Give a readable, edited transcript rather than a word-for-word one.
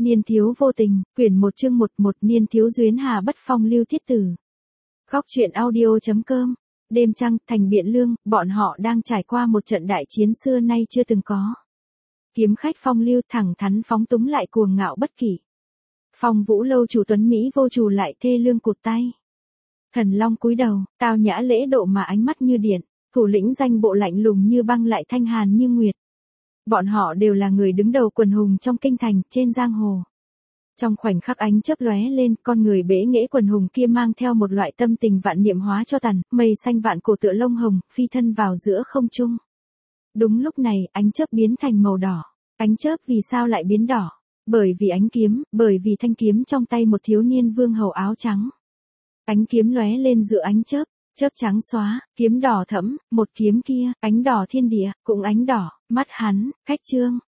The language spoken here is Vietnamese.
Niên thiếu vô tình, quyển 1 chương 11 niên thiếu duyên hà bất phong lưu thiết tử. Góc truyện audio.com. Đêm trăng, thành Biện Lương, bọn họ đang trải qua một trận đại chiến xưa nay chưa từng có. Kiếm khách phong lưu thẳng thắn phóng túng lại cuồng ngạo bất kỷ. Phong Vũ lâu chủ tuấn Mỹ vô chủ lại thê lương cụt tay. Thần Long cúi đầu, tao nhã lễ độ mà ánh mắt như điện, thủ lĩnh danh bộ lạnh lùng như băng lại thanh hàn như nguyệt. Bọn họ đều là người đứng đầu quần hùng trong kinh thành, trên giang hồ. Trong khoảnh khắc ánh chớp lóe lên, con người bế nghễ quần hùng kia mang theo một loại tâm tình vạn niệm hóa cho tàn, mây xanh vạn cổ tựa lông hồng, phi thân vào giữa không trung. Đúng lúc này, ánh chớp biến thành màu đỏ. Ánh chớp vì sao lại biến đỏ? Bởi vì ánh kiếm, bởi vì thanh kiếm trong tay một thiếu niên vương hầu áo trắng. Ánh kiếm lóe lên giữa ánh chớp. Chớp trắng xóa, kiếm đỏ thẫm, một kiếm kia, ánh đỏ thiên địa, cũng ánh đỏ, mắt hắn, khách trương,